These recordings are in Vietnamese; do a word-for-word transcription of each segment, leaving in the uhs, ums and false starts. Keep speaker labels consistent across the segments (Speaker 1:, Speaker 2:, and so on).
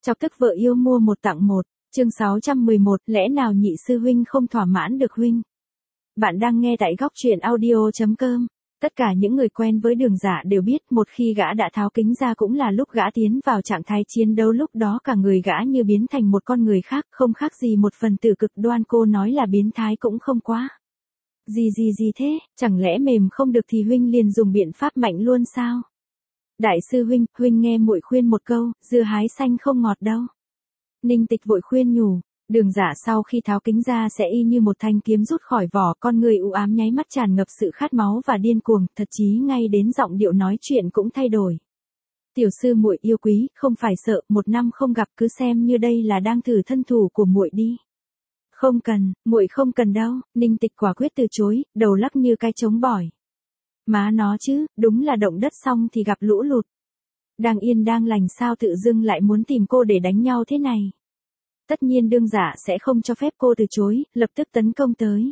Speaker 1: Chọc tức vợ yêu mua một tặng một, chương sáu trăm mười một, lẽ nào nhị sư huynh không thỏa mãn được huynh? Bạn đang nghe tại góc truyện audio chấm com. Tất cả những người quen với Đường Dạ đều biết một khi gã đã tháo kính ra cũng là lúc gã tiến vào trạng thái chiến đấu, lúc đó cả người gã như biến thành một con người khác, không khác gì một phần tử cực đoan, cô nói là biến thái cũng không quá. Gì gì gì thế, chẳng lẽ mềm không được thì huynh liền dùng biện pháp mạnh luôn sao? Đại sư huynh, huynh nghe muội khuyên một câu, dưa hái xanh không ngọt đâu. Ninh Tịch vội khuyên nhủ. Đường Dạ sau khi tháo kính ra sẽ y như một thanh kiếm rút khỏi vỏ, con người u ám nháy mắt tràn ngập sự khát máu và điên cuồng, thậm chí ngay đến giọng điệu nói chuyện cũng thay đổi. Tiểu sư muội yêu quý, không phải sợ, một năm không gặp cứ xem như đây là đang thử thân thủ của muội đi. Không cần, muội không cần đâu, Ninh Tịch quả quyết từ chối, đầu lắc như cái trống bỏi. Má nó chứ, đúng là động đất xong thì gặp lũ lụt. Đang yên đang lành sao tự dưng lại muốn tìm cô để đánh nhau thế này. Tất nhiên Đường Dạ sẽ không cho phép cô từ chối, lập tức tấn công tới.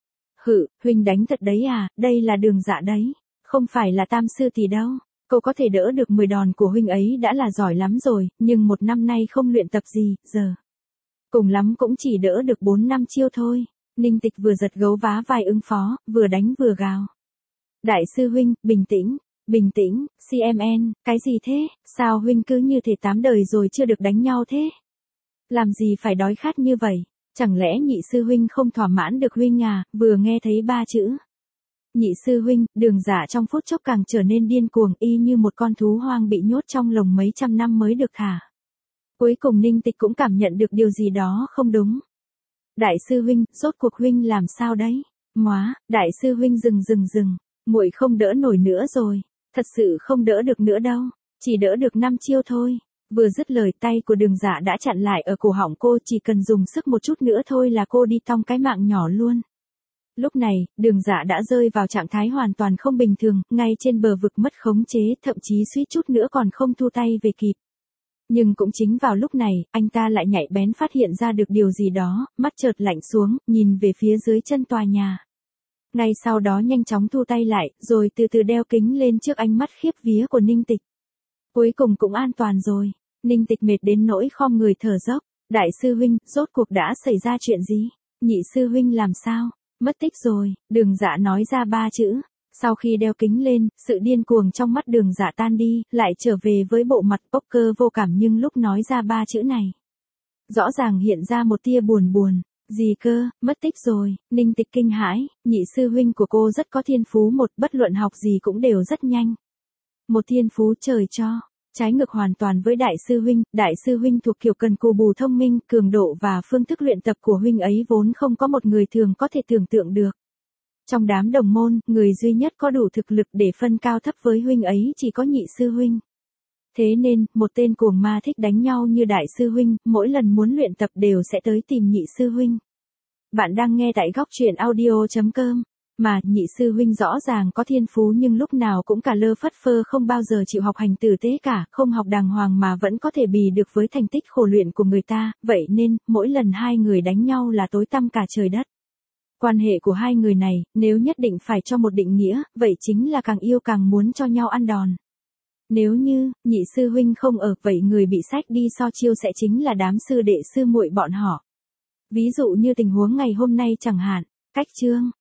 Speaker 1: Hự, huynh đánh thật đấy à, đây là Đường Dạ đấy, không phải là tam sư tỷ đâu. Cô có thể đỡ được mười đòn của huynh ấy đã là giỏi lắm rồi, nhưng một năm nay không luyện tập gì, giờ. Cùng lắm cũng chỉ đỡ được bốn năm chiêu thôi. Ninh Tịch vừa giật gấu vá vai ứng phó, vừa đánh vừa gào. Đại sư huynh, bình tĩnh, bình tĩnh, xê em en, cái gì thế, sao huynh cứ như thể tám đời rồi chưa được đánh nhau thế? Làm gì phải đói khát như vậy, chẳng lẽ nhị sư huynh không thỏa mãn được huynh à? Vừa nghe thấy ba chữ nhị sư huynh, Đường Dạ trong phút chốc càng trở nên điên cuồng, y như một con thú hoang bị nhốt trong lồng mấy trăm năm mới được thả. Cuối cùng Ninh Tịch cũng cảm nhận được điều gì đó không đúng. Đại sư huynh, rốt cuộc huynh làm sao đấy? Móa, đại sư huynh dừng dừng dừng, muội không đỡ nổi nữa rồi, thật sự không đỡ được nữa đâu, chỉ đỡ được năm chiêu thôi. Vừa dứt lời, tay của Đường Dạ đã chặn lại ở cổ họng cô, chỉ cần dùng sức một chút nữa thôi là cô đi tong cái mạng nhỏ luôn. Lúc này, Đường Dạ đã rơi vào trạng thái hoàn toàn không bình thường, ngay trên bờ vực mất khống chế, thậm chí suýt chút nữa còn không thu tay về kịp. Nhưng cũng chính vào lúc này, anh ta lại nhạy bén phát hiện ra được điều gì đó, mắt chợt lạnh xuống, nhìn về phía dưới chân tòa nhà. Ngay sau đó nhanh chóng thu tay lại, rồi từ từ đeo kính lên trước ánh mắt khiếp vía của Ninh Tịch. Cuối cùng cũng an toàn rồi. Ninh Tịch mệt đến nỗi khom người thở dốc. Đại sư huynh, rốt cuộc đã xảy ra chuyện gì? Nhị sư huynh làm sao? Mất tích rồi, Đường Dạ nói ra ba chữ. Sau khi đeo kính lên, sự điên cuồng trong mắt Đường Dạ tan đi, lại trở về với bộ mặt poker vô cảm, nhưng lúc nói ra ba chữ này, rõ ràng hiện ra một tia buồn buồn. Gì cơ, mất tích rồi? Ninh Tịch kinh hãi, nhị sư huynh của cô rất có thiên phú, một bất luận học gì cũng đều rất nhanh. Một thiên phú trời cho. Trái ngược hoàn toàn với đại sư huynh, đại sư huynh thuộc kiểu cần cù bù thông minh, cường độ và phương thức luyện tập của huynh ấy vốn không có một người thường có thể tưởng tượng được. Trong đám đồng môn, người duy nhất có đủ thực lực để phân cao thấp với huynh ấy chỉ có nhị sư huynh. Thế nên, một tên cuồng ma thích đánh nhau như đại sư huynh, mỗi lần muốn luyện tập đều sẽ tới tìm nhị sư huynh. Bạn đang nghe tại góc truyện audio chấm com. Mà, nhị sư huynh rõ ràng có thiên phú nhưng lúc nào cũng cả lơ phất phơ, không bao giờ chịu học hành tử tế cả, không học đàng hoàng mà vẫn có thể bì được với thành tích khổ luyện của người ta, vậy nên, mỗi lần hai người đánh nhau là tối tăm cả trời đất. Quan hệ của hai người này, nếu nhất định phải cho một định nghĩa, vậy chính là càng yêu càng muốn cho nhau ăn đòn. Nếu như, nhị sư huynh không ở, vậy người bị xách đi so chiêu sẽ chính là đám sư đệ sư muội bọn họ. Ví dụ như tình huống ngày hôm nay chẳng hạn. Cách chương